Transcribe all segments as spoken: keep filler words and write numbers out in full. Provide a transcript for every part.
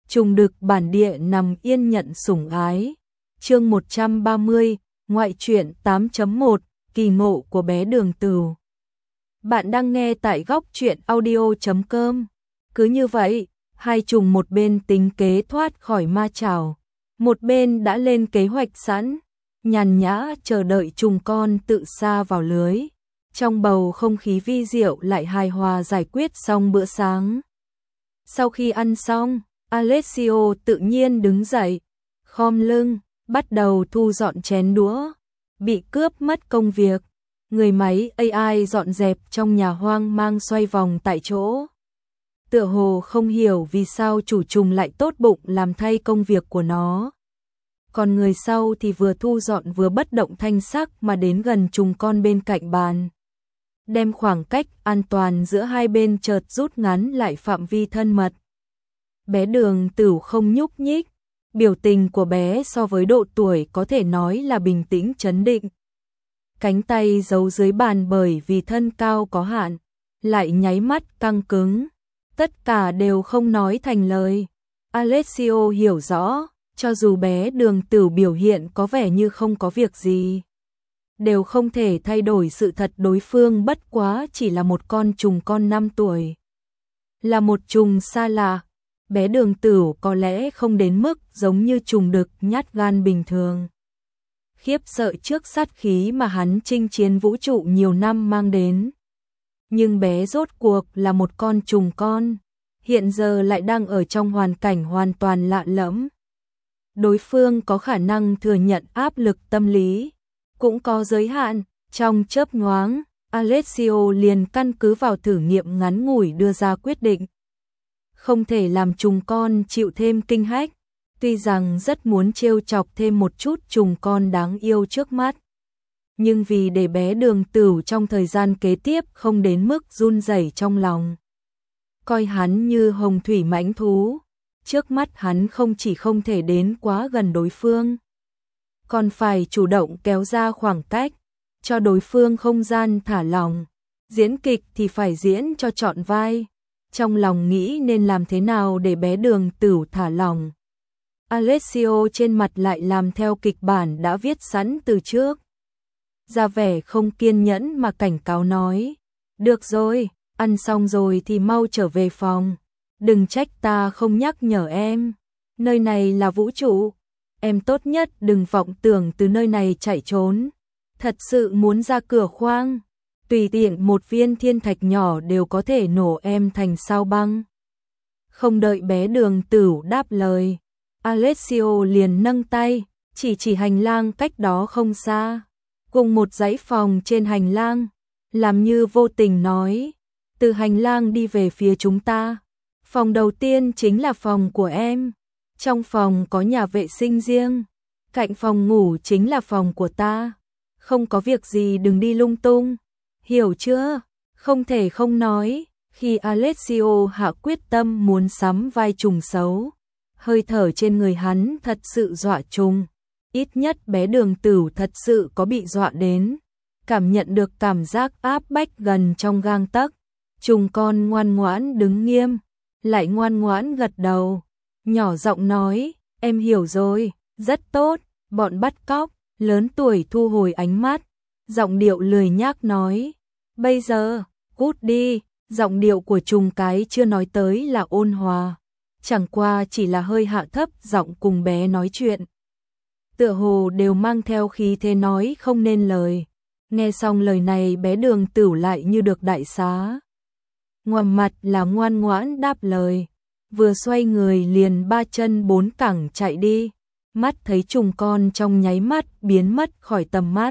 trùng đực bản địa nằm yên nhận sủng ái. Chương một trăm ba mươi, ngoại truyện tám chấm một, kỳ ngộ của bé Đường Tửu. Bạn đang nghe tại góc truyện audio chấm com. Cứ như vậy, hai trùng một bên tính kế thoát khỏi ma chảo, một bên đã lên kế hoạch sẵn, nhàn nhã chờ đợi trùng con tự sa vào lưới. Trong bầu không khí vi diệu lại hài hòa giải quyết xong bữa sáng. Sau khi ăn xong, Alessio tự nhiên đứng dậy, khom lưng, bắt đầu thu dọn chén đũa. Bị cướp mất công việc, người máy a i dọn dẹp trong nhà hoang mang xoay vòng tại chỗ. Tựa hồ không hiểu vì sao chủ trùng lại tốt bụng làm thay công việc của nó. Còn người sau thì vừa thu dọn vừa bất động thanh sắc mà đến gần trùng con bên cạnh bàn. Đem khoảng cách an toàn giữa hai bên chợt rút ngắn lại phạm vi thân mật. Bé Đường Tửu không nhúc nhích, biểu tình của bé so với độ tuổi có thể nói là bình tĩnh trấn định. Cánh tay giấu dưới bàn bởi vì thân cao có hạn, lại nháy mắt căng cứng, tất cả đều không nói thành lời. Alessio hiểu rõ, cho dù bé Đường Tửu biểu hiện có vẻ như không có việc gì, đều không thể thay đổi sự thật đối phương bất quá chỉ là một con trùng con năm tuổi. Là một trùng xa lạ, bé Đường Tửu có lẽ không đến mức giống như trùng đực nhát gan bình thường. Khiếp sợ trước sát khí mà hắn chinh chiến vũ trụ nhiều năm mang đến. Nhưng bé rốt cuộc là một con trùng con, hiện giờ lại đang ở trong hoàn cảnh hoàn toàn lạ lẫm. Đối phương có khả năng thừa nhận áp lực tâm lý, cũng có giới hạn. Trong chớp nhoáng, Alessio liền căn cứ vào thử nghiệm ngắn ngủi đưa ra quyết định. Không thể làm trùng con chịu thêm kinh hách, tuy rằng rất muốn trêu chọc thêm một chút trùng con đáng yêu trước mắt. Nhưng vì để bé Đường Tửu trong thời gian kế tiếp không đến mức run rẩy trong lòng, coi hắn như hồng thủy mãnh thú, trước mắt hắn không chỉ không thể đến quá gần đối phương, còn phải chủ động kéo ra khoảng cách, cho đối phương không gian thả lỏng. Diễn kịch thì phải diễn cho trọn vai. Trong lòng nghĩ nên làm thế nào để bé Đường Tửu thả lỏng, Alessio trên mặt lại làm theo kịch bản đã viết sẵn từ trước. Ra vẻ không kiên nhẫn mà cảnh cáo nói: "Được rồi, ăn xong rồi thì mau trở về phòng. Đừng trách ta không nhắc nhở em. Nơi này là vũ trụ. Em tốt nhất đừng vọng tưởng từ nơi này chạy trốn. Thật sự muốn ra cửa khoang, tùy tiện một viên thiên thạch nhỏ đều có thể nổ em thành sao băng." Không đợi bé Đường Tửu đáp lời, Alessio liền nâng tay, chỉ chỉ hành lang cách đó không xa, cùng một dãy phòng trên hành lang, làm như vô tình nói: "Từ hành lang đi về phía chúng ta. Phòng đầu tiên chính là phòng của em. Trong phòng có nhà vệ sinh riêng, cạnh phòng ngủ chính là phòng của ta. Không có việc gì đừng đi lung tung, hiểu chưa?" Không thể không nói, khi Alessio hạ quyết tâm muốn sắm vai trùng xấu, hơi thở trên người hắn thật sự dọa trùng. Ít nhất bé Đường Tửu thật sự có bị dọa đến, cảm nhận được cảm giác áp bách gần trong gang tấc. Trùng con ngoan ngoãn đứng nghiêm, lại ngoan ngoãn gật đầu, nhỏ giọng nói: "Em hiểu rồi, rất tốt." Bọn bắt cóc lớn tuổi thu hồi ánh mắt, giọng điệu lười nhác nói: "Bây giờ, cút đi." Giọng điệu của trùng cái chưa nói tới là ôn hòa, chẳng qua chỉ là hơi hạ thấp giọng cùng bé nói chuyện. Tựa hồ đều mang theo khí thế nói không nên lời. Nghe xong lời này bé Đường Tửu lại như được đại xá. Ngoằm mặt là ngoan ngoãn đáp lời, vừa xoay người liền ba chân bốn cẳng chạy đi, mắt thấy trùng con trong nháy mắt biến mất khỏi tầm mắt.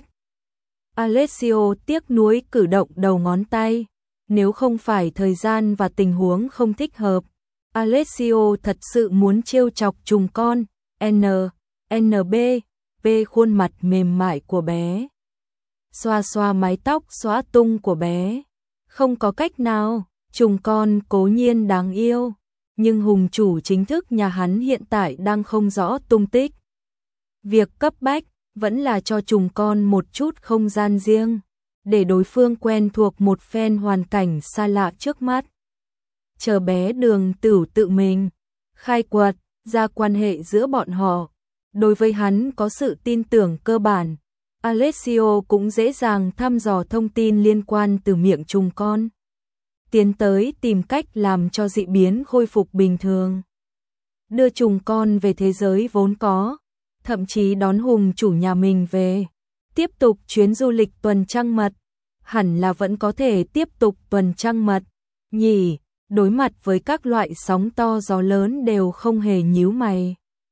Alessio tiếc nuối cử động đầu ngón tay, nếu không phải thời gian và tình huống không thích hợp, Alessio thật sự muốn trêu chọc trùng con. N, NB, P khuôn mặt mềm mại của bé, xoa xoa mái tóc xóa tung của bé. Không có cách nào, trùng con cố nhiên đáng yêu, nhưng hùng chủ chính thức nhà hắn hiện tại đang không rõ tung tích. Việc cấp bách vẫn là cho trùng con một chút không gian riêng, để đối phương quen thuộc một phen hoàn cảnh xa lạ trước mắt. Chờ bé Đường Tửu tự mình khai quật, ra quan hệ giữa bọn họ. Đối với hắn có sự tin tưởng cơ bản, Alessio cũng dễ dàng thăm dò thông tin liên quan từ miệng trùng con, tiến tới tìm cách làm cho dị biến khôi phục bình thường, đưa trùng con về thế giới vốn có, thậm chí đón Hùng chủ nhà mình về, tiếp tục chuyến du lịch tuần trăng mật. Hẳn là vẫn có thể tiếp tục tuần trăng mật, nhỉ, đối mặt với các loại sóng to gió lớn đều không hề nhíu mày.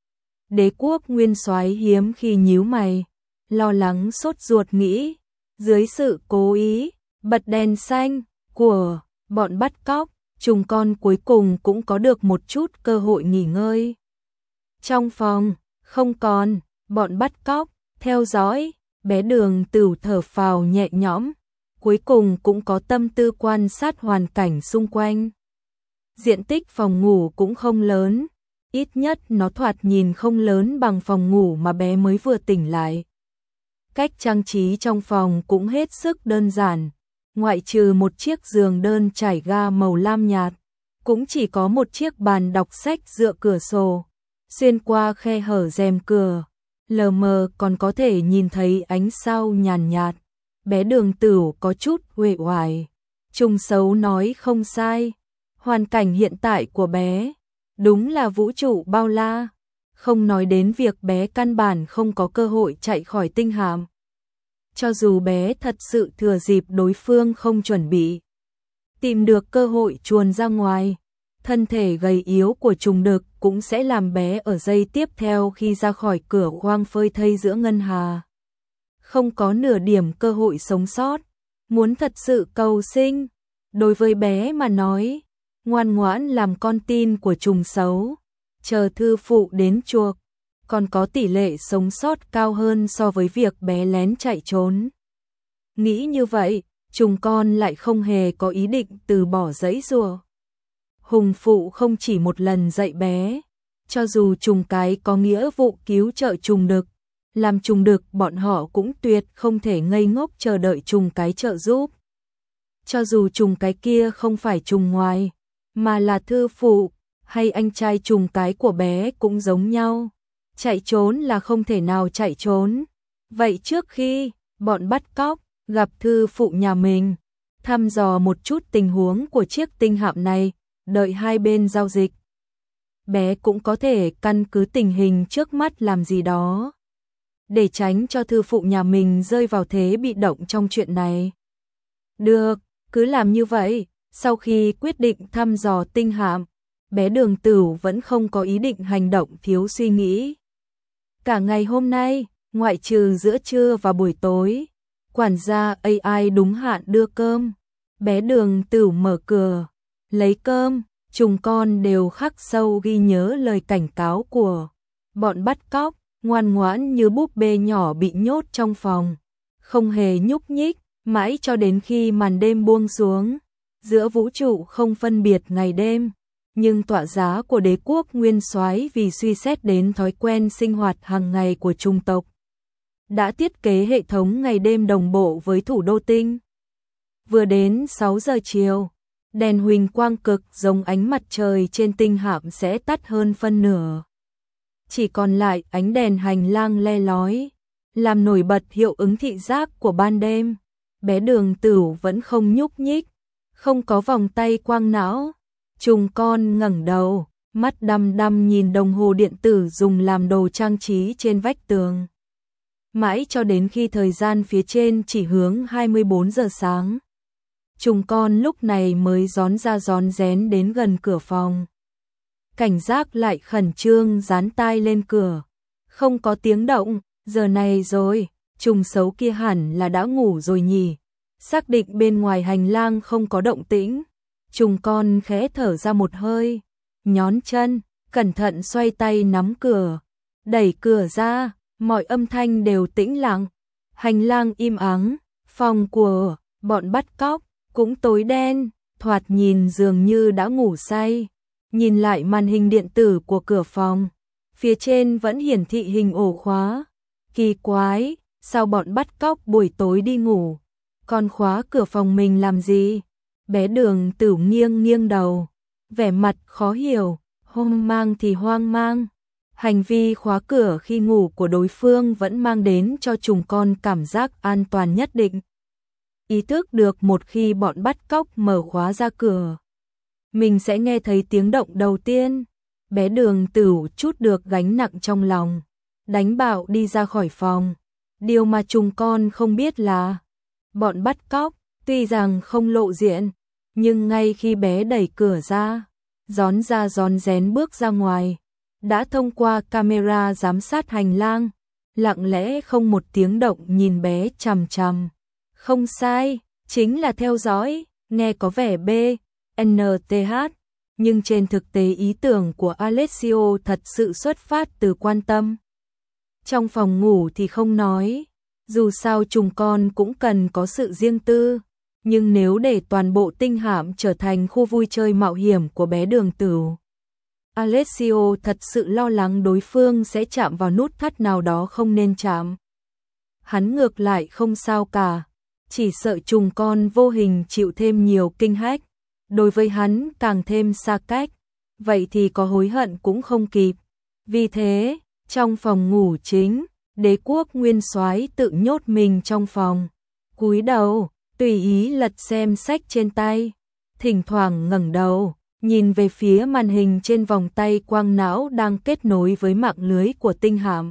Đế quốc Nguyên Soái hiếm khi nhíu mày, lo lắng sốt ruột nghĩ, dưới sự cố ý, bật đèn xanh của bọn bắt cóc, trùng con cuối cùng cũng có được một chút cơ hội nghỉ ngơi. Trong phòng, không còn, bọn bắt cóc, theo dõi, bé Đường Tửu thở phào nhẹ nhõm, cuối cùng cũng có tâm tư quan sát hoàn cảnh xung quanh. Diện tích phòng ngủ cũng không lớn, ít nhất nó thoạt nhìn không lớn bằng phòng ngủ mà bé mới vừa tỉnh lại. Cách trang trí trong phòng cũng hết sức đơn giản, ngoại trừ một chiếc giường đơn trải ga màu lam nhạt, cũng chỉ có một chiếc bàn đọc sách dựa cửa sổ, xuyên qua khe hở rèm cửa, lờ mờ còn có thể nhìn thấy ánh sao nhàn nhạt. Bé Đường Tửu có chút uể oải, Trùng Xấu nói không sai, hoàn cảnh hiện tại của bé đúng là vũ trụ bao la, không nói đến việc bé căn bản không có cơ hội chạy khỏi tinh hạm. Cho dù bé thật sự thừa dịp đối phương không chuẩn bị, tìm được cơ hội chuồn ra ngoài, thân thể gầy yếu của trùng đực cũng sẽ làm bé ở giây tiếp theo khi ra khỏi cửa khoang phơi thây giữa ngân hà, không có nửa điểm cơ hội sống sót. Muốn thật sự cầu sinh, đối với bé mà nói, ngoan ngoãn làm con tin của Trùng Xấu, chờ thư phụ đến chuộc, còn có tỷ lệ sống sót cao hơn so với việc bé lén chạy trốn. Nghĩ như vậy, Trùng con lại không hề có ý định từ bỏ giãy giụa. Hùng phụ không chỉ một lần dạy bé, cho dù trùng cái có nghĩa vụ cứu trợ trùng đực, làm trùng đực bọn họ cũng tuyệt không thể ngây ngốc chờ đợi trùng cái trợ giúp. Cho dù trùng cái kia không phải trùng ngoài, mà là thư phụ, hay anh trai trùng cái của bé cũng giống nhau. Chạy trốn là không thể nào chạy trốn. Vậy trước khi bọn bắt cóc gặp thư phụ nhà mình, thăm dò một chút tình huống của chiếc tinh hạm này, đợi hai bên giao dịch, bé cũng có thể căn cứ tình hình trước mắt làm gì đó, để tránh cho thư phụ nhà mình rơi vào thế bị động trong chuyện này. Được, cứ làm như vậy. Sau khi quyết định thăm dò tinh hạm, bé Đường Tửu vẫn không có ý định hành động thiếu suy nghĩ. Cả ngày hôm nay, ngoại trừ giữa trưa và buổi tối, quản gia a i đúng hạn đưa cơm. Bé Đường Tửu mở cửa, lấy cơm, trùng con đều khắc sâu ghi nhớ lời cảnh cáo của bọn bắt cóc, ngoan ngoãn như búp bê nhỏ bị nhốt trong phòng, không hề nhúc nhích, mãi cho đến khi màn đêm buông xuống. Giữa vũ trụ không phân biệt ngày đêm, nhưng tọa giá của đế quốc Nguyên Soái vì suy xét đến thói quen sinh hoạt hàng ngày của chủng tộc, đã thiết kế hệ thống ngày đêm đồng bộ với thủ đô tinh. Vừa đến sáu giờ chiều, đèn huỳnh quang cực giống ánh mặt trời trên tinh hạm sẽ tắt hơn phân nửa. Chỉ còn lại ánh đèn hành lang le lói, làm nổi bật hiệu ứng thị giác của ban đêm. Bé Đường Tửu vẫn không nhúc nhích, không có vòng tay quang não. Trùng con ngẩng đầu, mắt đăm đăm nhìn đồng hồ điện tử dùng làm đồ trang trí trên vách tường. Mãi cho đến khi thời gian phía trên chỉ hướng hai mươi bốn giờ sáng. Trùng con lúc này mới rón ra rón rén đến gần cửa phòng. Cảnh giác lại khẩn trương dán tai lên cửa. Không có tiếng động, giờ này rồi, trùng xấu kia hẳn là đã ngủ rồi nhỉ. Xác định bên ngoài hành lang không có động tĩnh, trùng con khẽ thở ra một hơi, nhón chân, cẩn thận xoay tay nắm cửa, đẩy cửa ra, mọi âm thanh đều tĩnh lặng, hành lang im ắng, phòng của bọn bắt cóc cũng tối đen, thoạt nhìn dường như đã ngủ say. Nhìn lại màn hình điện tử của cửa phòng, phía trên vẫn hiển thị hình ổ khóa. Kỳ quái, sao bọn bắt cóc buổi tối đi ngủ, còn khóa cửa phòng mình làm gì? Bé Đường Tửu nghiêng nghiêng đầu, vẻ mặt khó hiểu, Hoang mang thì hoang mang. Hành vi khóa cửa khi ngủ của đối phương vẫn mang đến cho trùng con cảm giác an toàn nhất định. Ý thức được một khi bọn bắt cóc mở khóa ra cửa, mình sẽ nghe thấy tiếng động đầu tiên. Bé Đường Tửu trút được gánh nặng trong lòng, đánh bạo đi ra khỏi phòng. Điều mà trùng con không biết là bọn bắt cóc tuy rằng không lộ diện, nhưng ngay khi bé đẩy cửa ra, rón ra rón rén bước ra ngoài, đã thông qua camera giám sát hành lang, lặng lẽ không một tiếng động nhìn bé chằm chằm. Không sai, chính là theo dõi, nghe có vẻ B N T H, nhưng trên thực tế ý tưởng của Alessio thật sự xuất phát từ quan tâm. Trong phòng ngủ thì không nói, dù sao trùng con cũng cần có sự riêng tư, nhưng nếu để toàn bộ tinh hạm trở thành khu vui chơi mạo hiểm của bé Đường Tửu, Alessio thật sự lo lắng đối phương sẽ chạm vào nút thắt nào đó không nên chạm. Hắn ngược lại không sao cả, chỉ sợ trùng con vô hình chịu thêm nhiều kinh hách, đối với hắn càng thêm xa cách, vậy thì có hối hận cũng không kịp. Vì thế, trong phòng ngủ chính, Đế Quốc Nguyên Soái tự nhốt mình trong phòng, cúi đầu, tùy ý lật xem sách trên tay, thỉnh thoảng ngẩng đầu, nhìn về phía màn hình trên vòng tay quang não đang kết nối với mạng lưới của tinh hạm.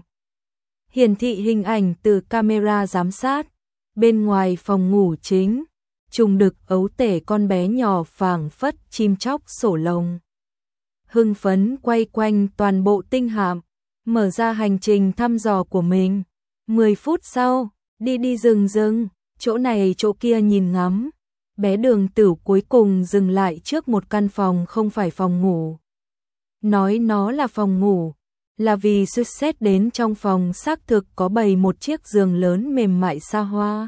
Hiển thị hình ảnh từ camera giám sát, bên ngoài phòng ngủ chính, trùng đực ấu tể con bé nhỏ phảng phất chim chóc sổ lồng. Hưng phấn quay quanh toàn bộ tinh hạm, mở ra hành trình thăm dò của mình. Mười phút sau, đi đi dừng dừng, chỗ này chỗ kia nhìn ngắm. Bé Đường Tửu cuối cùng dừng lại trước một căn phòng không phải phòng ngủ. Nói nó là phòng ngủ, là vì xuất xét đến trong phòng xác thực có bày một chiếc giường lớn mềm mại xa hoa.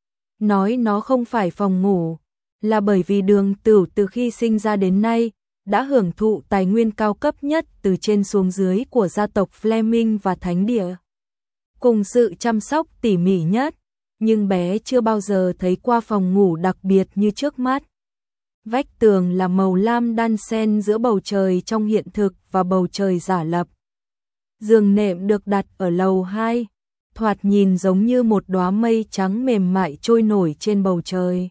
Nói nó không phải phòng ngủ, là bởi vì Đường Tửu từ khi sinh ra đến nay, đã hưởng thụ tài nguyên cao cấp nhất từ trên xuống dưới của gia tộc Fleming và Thánh Địa, cùng sự chăm sóc tỉ mỉ nhất, nhưng bé chưa bao giờ thấy qua phòng ngủ đặc biệt như trước mắt. Vách tường là màu lam đan xen giữa bầu trời trong hiện thực và bầu trời giả lập. Giường nệm được đặt ở lầu hai, thoạt nhìn giống như một đóa mây trắng mềm mại trôi nổi trên bầu trời.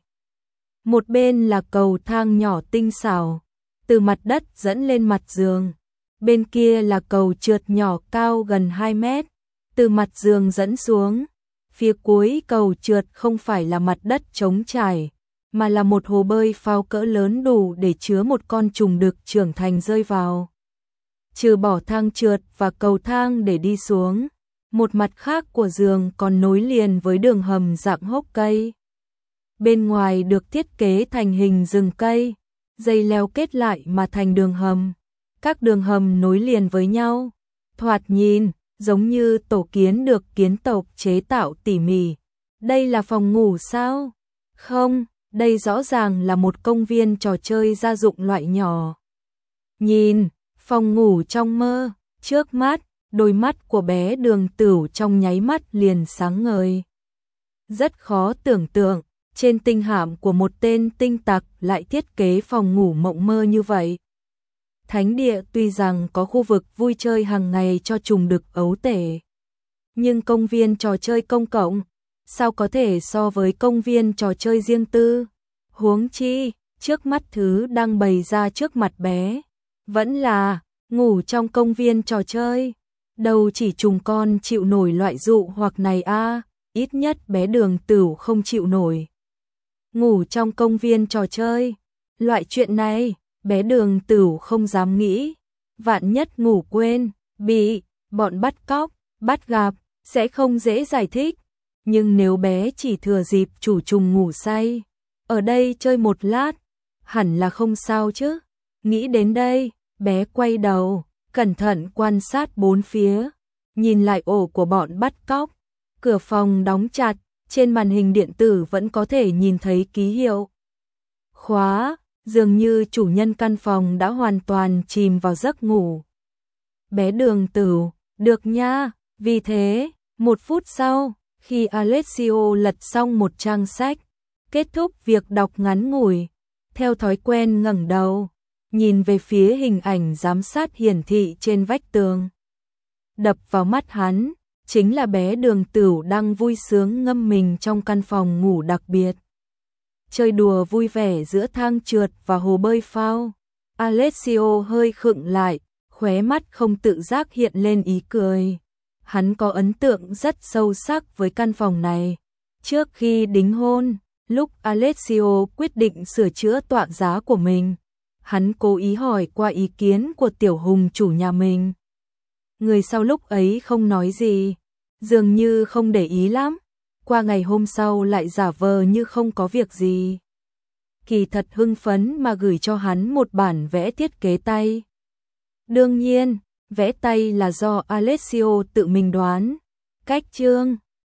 Một bên là cầu thang nhỏ tinh xảo, từ mặt đất dẫn lên mặt giường. Bên kia là cầu trượt nhỏ cao gần hai mét, từ mặt giường dẫn xuống. Phía cuối cầu trượt không phải là mặt đất trống trải, mà là một hồ bơi phao cỡ lớn đủ để chứa một con trùng đực trưởng thành rơi vào. Trừ bỏ thang trượt và cầu thang để đi xuống, một mặt khác của giường còn nối liền với đường hầm dạng hốc cây. Bên ngoài được thiết kế thành hình rừng cây, dây leo kết lại mà thành đường hầm. Các đường hầm nối liền với nhau, thoạt nhìn giống như tổ kiến được kiến tộc chế tạo tỉ mỉ. Đây là phòng ngủ sao? Không, đây rõ ràng là một công viên trò chơi gia dụng loại nhỏ. Nhìn, phòng ngủ trong mơ, trước mắt, đôi mắt của bé Đường Tửu trong nháy mắt liền sáng ngời. Rất khó tưởng tượng, trên tinh hạm của một tên tinh tặc lại thiết kế phòng ngủ mộng mơ như vậy. Thánh Địa tuy rằng có khu vực vui chơi hàng ngày cho trùng đực ấu tể, nhưng công viên trò chơi công cộng, sao có thể so với công viên trò chơi riêng tư? Huống chi, trước mắt thứ đang bày ra trước mặt bé, vẫn là ngủ trong công viên trò chơi. Đâu chỉ trùng con chịu nổi loại dụ hoặc này a, à, ít nhất bé Đường Tửu không chịu nổi. Ngủ trong công viên trò chơi, loại chuyện này, bé Đường Tửu không dám nghĩ. Vạn nhất ngủ quên, bị bọn bắt cóc, bắt gặp, sẽ không dễ giải thích. Nhưng nếu bé chỉ thừa dịp chủ trùng ngủ say, ở đây chơi một lát, hẳn là không sao chứ. Nghĩ đến đây, bé quay đầu, cẩn thận quan sát bốn phía, nhìn lại ổ của bọn bắt cóc. Cửa phòng đóng chặt, trên màn hình điện tử vẫn có thể nhìn thấy ký hiệu khóa, dường như chủ nhân căn phòng đã hoàn toàn chìm vào giấc ngủ. Bé Đường Tửu, được nha. Vì thế, một phút sau, khi Alessio lật xong một trang sách, kết thúc việc đọc ngắn ngủi, theo thói quen ngẩng đầu, nhìn về phía hình ảnh giám sát hiển thị trên vách tường. Đập vào mắt hắn, chính là bé Đường Tửu đang vui sướng ngâm mình trong căn phòng ngủ đặc biệt. Chơi đùa vui vẻ giữa thang trượt và hồ bơi phao. Alessio hơi khựng lại, khóe mắt không tự giác hiện lên ý cười. Hắn có ấn tượng rất sâu sắc với căn phòng này. Trước khi đính hôn, lúc Alessio quyết định sửa chữa tọa giá của mình, hắn cố ý hỏi qua ý kiến của Tiểu Hùng chủ nhà mình. Người sau lúc ấy không nói gì, dường như không để ý lắm. Qua ngày hôm sau lại giả vờ như không có việc gì. Kỳ thật hưng phấn mà gửi cho hắn một bản vẽ thiết kế tay. Đương nhiên, vẽ tay là do Alessio tự mình đoán. Cách chương